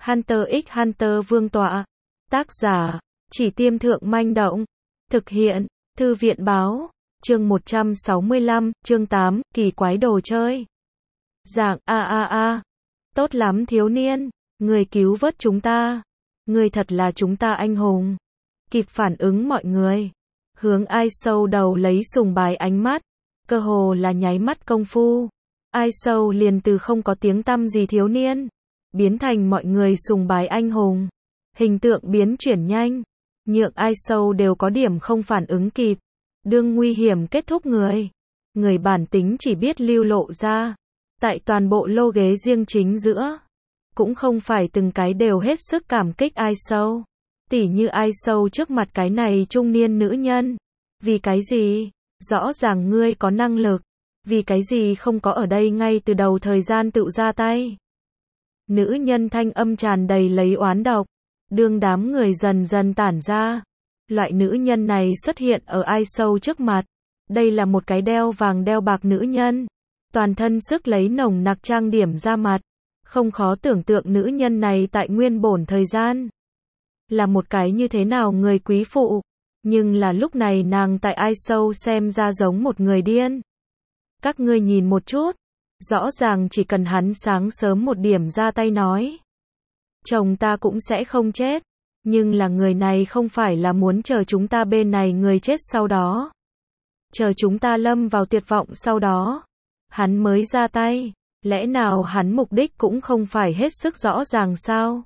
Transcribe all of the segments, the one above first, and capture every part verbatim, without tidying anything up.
Hunter x Hunter Vương tọa. Tác giả, Chỉ Tiêm Thượng Manh Động. Thực hiện, Thư viện Báo. Chương một trăm sáu mươi lăm, chương tám, kỳ quái đồ chơi. Dạng, a a a. Tốt lắm thiếu niên, người cứu vớt chúng ta. Người thật là chúng ta anh hùng. Kịp phản ứng mọi người. Hướng ai sâu đầu lấy sùng bái ánh mắt. Cơ hồ là nháy mắt công phu. Ai sâu liền từ không có tiếng tăm gì thiếu niên. Biến thành mọi người sùng bái anh hùng. Hình tượng biến chuyển nhanh. Nhượng ai sâu đều có điểm không phản ứng kịp. Đương nguy hiểm kết thúc người. Người bản tính chỉ biết lưu lộ ra. Tại toàn bộ lô ghế riêng chính giữa. Cũng không phải từng cái đều hết sức cảm kích ai sâu. Tỉ như ai sâu trước mặt cái này trung niên nữ nhân. Vì cái gì? Rõ ràng ngươi có năng lực. Vì cái gì không có ở đây ngay từ đầu thời gian tự ra tay? Nữ nhân thanh âm tràn đầy lấy oán độc. Đương đám người dần dần tản ra. Loại nữ nhân này xuất hiện ở ai sâu trước mặt. Đây là một cái đeo vàng đeo bạc nữ nhân. Toàn thân sức lấy nồng nặc trang điểm ra mặt. Không khó tưởng tượng nữ nhân này tại nguyên bổn thời gian. Là một cái như thế nào người quý phụ. Nhưng là lúc này nàng tại ai sâu xem ra giống một người điên. Các ngươi nhìn một chút. Rõ ràng chỉ cần hắn sáng sớm một điểm ra tay nói. Chồng ta cũng sẽ không chết. Nhưng là người này không phải là muốn chờ chúng ta bên này người chết sau đó. Chờ chúng ta lâm vào tuyệt vọng sau đó. Hắn mới ra tay. Lẽ nào hắn mục đích cũng không phải hết sức rõ ràng sao?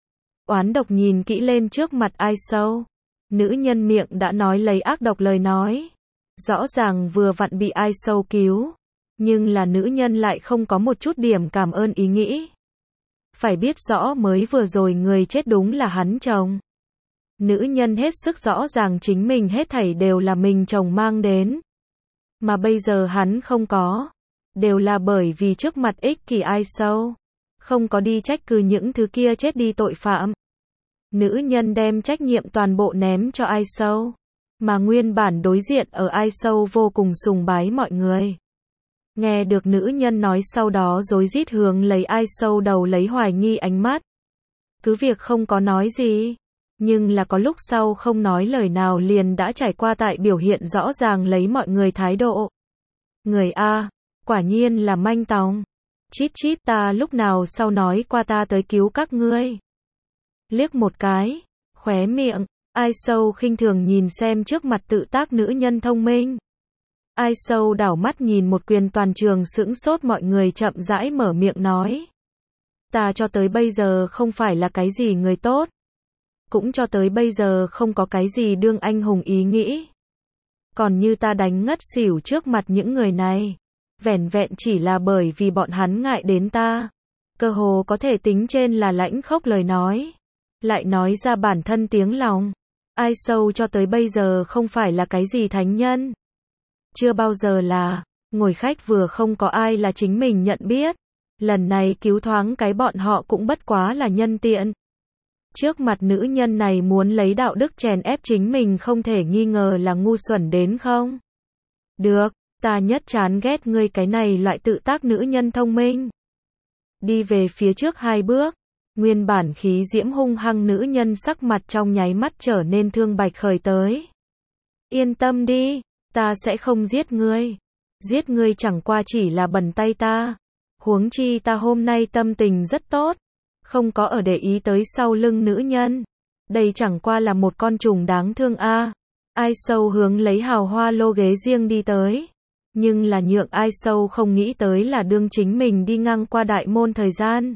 Oán độc nhìn kỹ lên trước mặt ai sâu. Nữ nhân miệng đã nói lấy ác độc lời nói. Rõ ràng vừa vặn bị ai sâu cứu. Nhưng là nữ nhân lại không có một chút điểm cảm ơn ý nghĩ. Phải biết rõ mới vừa rồi người chết đúng là hắn chồng. Nữ nhân hết sức rõ ràng chính mình hết thảy đều là mình chồng mang đến. Mà bây giờ hắn không có. Đều là bởi vì trước mặt ích kỷ ai sâu. Không có đi trách cứ những thứ kia chết đi tội phạm. Nữ nhân đem trách nhiệm toàn bộ ném cho ai sâu. Mà nguyên bản đối diện ở ai sâu vô cùng sùng bái mọi người. Nghe được nữ nhân nói sau đó rối rít hướng lấy ai sâu đầu lấy hoài nghi ánh mắt. Cứ việc không có nói gì. Nhưng là có lúc sau không nói lời nào liền đã trải qua tại biểu hiện rõ ràng lấy mọi người thái độ. Người A, quả nhiên là manh tòng. Chít chít ta lúc nào sau nói qua ta tới cứu các ngươi. Liếc một cái, khóe miệng, ai sâu khinh thường nhìn xem trước mặt tự tác nữ nhân thông minh. Ai sâu đảo mắt nhìn một quyền toàn trường sững sốt mọi người chậm rãi mở miệng nói. Ta cho tới bây giờ không phải là cái gì người tốt. Cũng cho tới bây giờ không có cái gì đương anh hùng ý nghĩ. Còn như ta đánh ngất xỉu trước mặt những người này. Vẻn vẹn chỉ là bởi vì bọn hắn ngại đến ta. Cơ hồ có thể tính trên là lãnh khốc lời nói. Lại nói ra bản thân tiếng lòng. Ai sâu cho tới bây giờ không phải là cái gì thánh nhân. Chưa bao giờ là, ngồi khách vừa không có ai là chính mình nhận biết. Lần này cứu thoáng cái bọn họ cũng bất quá là nhân tiện. Trước mặt nữ nhân này muốn lấy đạo đức chèn ép chính mình không thể nghi ngờ là ngu xuẩn đến không? Được, ta nhất chán ghét ngươi cái này loại tự tác nữ nhân thông minh. Đi về phía trước hai bước. Nguyên bản khí diễm hung hăng nữ nhân sắc mặt trong nháy mắt trở nên thương bạch khởi tới. Yên tâm đi, ta sẽ không giết ngươi. Giết ngươi chẳng qua chỉ là bẩn tay ta. Huống chi ta hôm nay tâm tình rất tốt. Không có ở để ý tới sau lưng nữ nhân. Đây chẳng qua là một con trùng đáng thương a. À. Ai sâu hướng lấy hào hoa lô ghế riêng đi tới. Nhưng là nhượng ai sâu không nghĩ tới là đương chính mình đi ngang qua đại môn thời gian.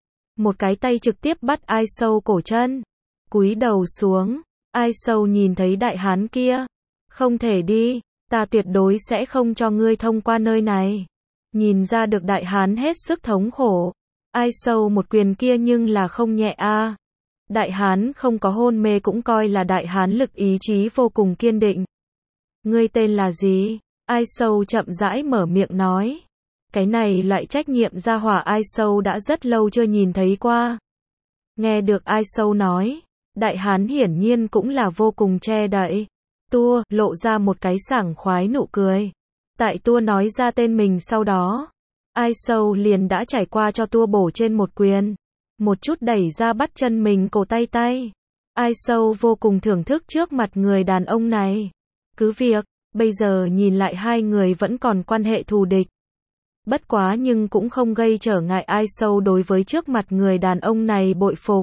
Một cái tay trực tiếp bắt ai sâu cổ chân. Cúi đầu xuống. Ai sâu nhìn thấy đại hán kia. Không thể đi. Ta tuyệt đối sẽ không cho ngươi thông qua nơi này. Nhìn ra được đại hán hết sức thống khổ. Ai sâu một quyền kia nhưng là không nhẹ a. À. Đại hán không có hôn mê cũng coi là đại hán lực ý chí vô cùng kiên định. Ngươi tên là gì? Ai sâu chậm rãi mở miệng nói. Cái này loại trách nhiệm ra hỏa ai sâu đã rất lâu chưa nhìn thấy qua. Nghe được ai sâu nói. Đại hán hiển nhiên cũng là vô cùng che đậy. Tua lộ ra một cái sảng khoái nụ cười. Tại Tua nói ra tên mình sau đó. Ai sâu liền đã trải qua cho Tua bổ trên một quyền. một chút đẩy ra bắt chân mình cổ tay tay. Ai Sâu vô cùng thưởng thức trước mặt người đàn ông này. Cứ việc, bây giờ nhìn lại hai người vẫn còn quan hệ thù địch. Bất quá nhưng cũng không gây trở ngại Ai Sâu đối với trước mặt người đàn ông này bội phục.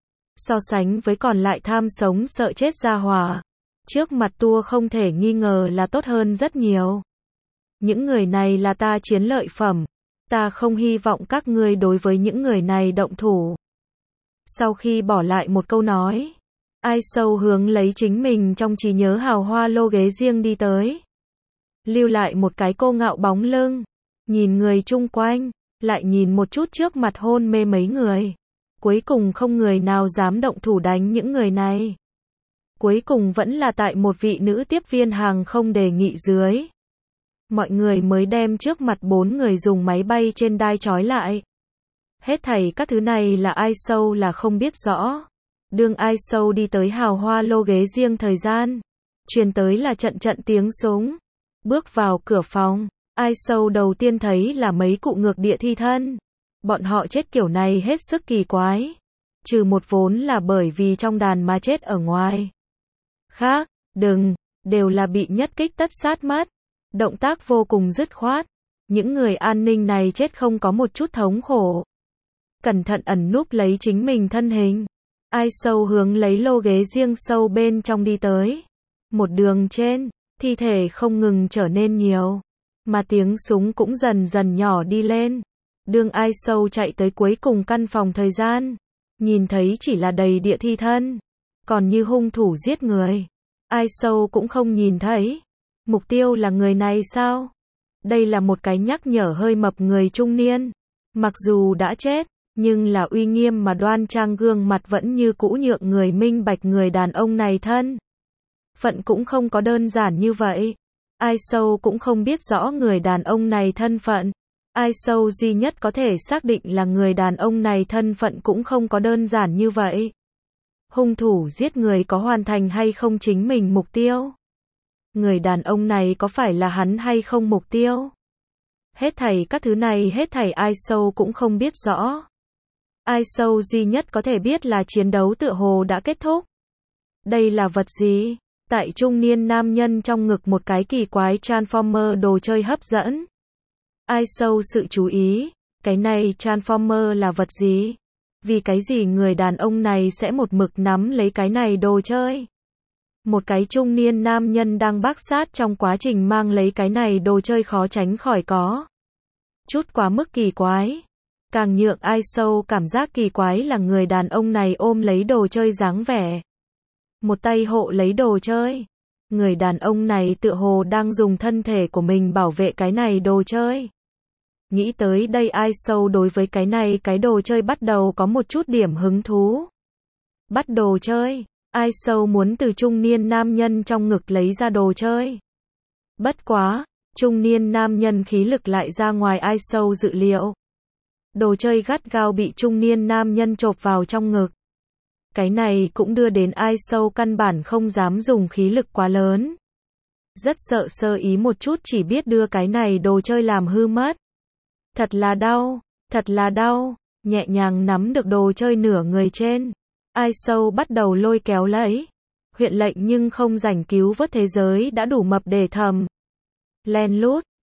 So sánh với còn lại tham sống sợ chết gia hỏa, trước mặt Tua không thể nghi ngờ là tốt hơn rất nhiều. Những người này là ta chiến lợi phẩm, ta không hy vọng các ngươi đối với những người này động thủ. Sau khi bỏ lại một câu nói, Ai Sâu hướng lấy chính mình trong trí nhớ hào hoa lô ghế riêng đi tới. Lưu lại một cái cô ngạo bóng lưng, nhìn người chung quanh, lại nhìn một chút trước mặt hôn mê mấy người. Cuối cùng không người nào dám động thủ đánh những người này. Cuối cùng vẫn là tại một vị nữ tiếp viên hàng không đề nghị dưới. Mọi người mới đem trước mặt bốn người dùng máy bay trên đai trói lại. Hết thảy các thứ này là Ai Sâu là không biết rõ. Đương Ai Sâu đi tới hào hoa lô ghế riêng thời gian, truyền tới là trận trận tiếng súng. Bước vào cửa phòng, Ai Sâu đầu tiên thấy là mấy cụ ngược địa thi thân. Bọn họ chết kiểu này hết sức kỳ quái. Trừ một vốn là bởi vì trong đàn mà chết ở ngoài. Khác, đừng, đều là bị nhất kích tất sát mất. Động tác vô cùng dứt khoát. Những người an ninh này chết không có một chút thống khổ. Cẩn thận ẩn núp lấy chính mình thân hình. Ai Sâu hướng lấy lô ghế riêng sâu bên trong đi tới. Một đường trên, thi thể không ngừng trở nên nhiều. Mà tiếng súng cũng dần dần nhỏ đi lên. Đương Ai Sâu chạy tới cuối cùng căn phòng thời gian, nhìn thấy chỉ là đầy địa thi thân, còn như hung thủ giết người. Ai Sâu cũng không nhìn thấy. Mục tiêu là người này sao? Đây là một cái nhắc nhở hơi mập người trung niên. Mặc dù đã chết, nhưng là uy nghiêm mà đoan trang gương mặt vẫn như cũ nhượng người minh bạch người đàn ông này thân phận cũng không có đơn giản như vậy. Ai Sâu cũng không biết rõ người đàn ông này thân phận. Ai Sâu duy nhất có thể xác định là người đàn ông này thân phận cũng không có đơn giản như vậy. Hung thủ giết người có hoàn thành hay không chính mình mục tiêu? Người đàn ông này có phải là hắn hay không mục tiêu? Hết thảy các thứ này hết thảy Ai Sâu cũng không biết rõ. Ai Sâu duy nhất có thể biết là chiến đấu tựa hồ đã kết thúc. Đây là vật gì? Tại trung niên nam nhân trong ngực một cái kỳ quái Transformer đồ chơi hấp dẫn. Ai Sâu sự chú ý, cái này Transformer là vật gì? Vì cái gì người đàn ông này sẽ một mực nắm lấy cái này đồ chơi? Một cái trung niên nam nhân đang bác sát trong quá trình mang lấy cái này đồ chơi khó tránh khỏi có chút quá mức kỳ quái. Càng nhượng Ai Sâu cảm giác kỳ quái là người đàn ông này ôm lấy đồ chơi dáng vẻ. Một tay hộ lấy đồ chơi. Người đàn ông này tựa hồ đang dùng thân thể của mình bảo vệ cái này đồ chơi. Nghĩ tới đây Ai Sâu đối với cái này cái đồ chơi bắt đầu có một chút điểm hứng thú. Bắt đồ chơi. Ai Sâu muốn từ trung niên nam nhân trong ngực lấy ra đồ chơi. Bất quá, trung niên nam nhân khí lực lại ra ngoài Ai Sâu dự liệu. Đồ chơi gắt gao bị trung niên nam nhân chộp vào trong ngực. Cái này cũng đưa đến Ai Sâu căn bản không dám dùng khí lực quá lớn. Rất sợ sơ ý một chút chỉ biết đưa cái này đồ chơi làm hư mất. Thật là đau, thật là đau, nhẹ nhàng nắm được đồ chơi nửa người trên. Ai Sâu bắt đầu lôi kéo lấy. Huyện lệnh nhưng không rảnh cứu vớt thế giới đã đủ mập để thầm. Len lút,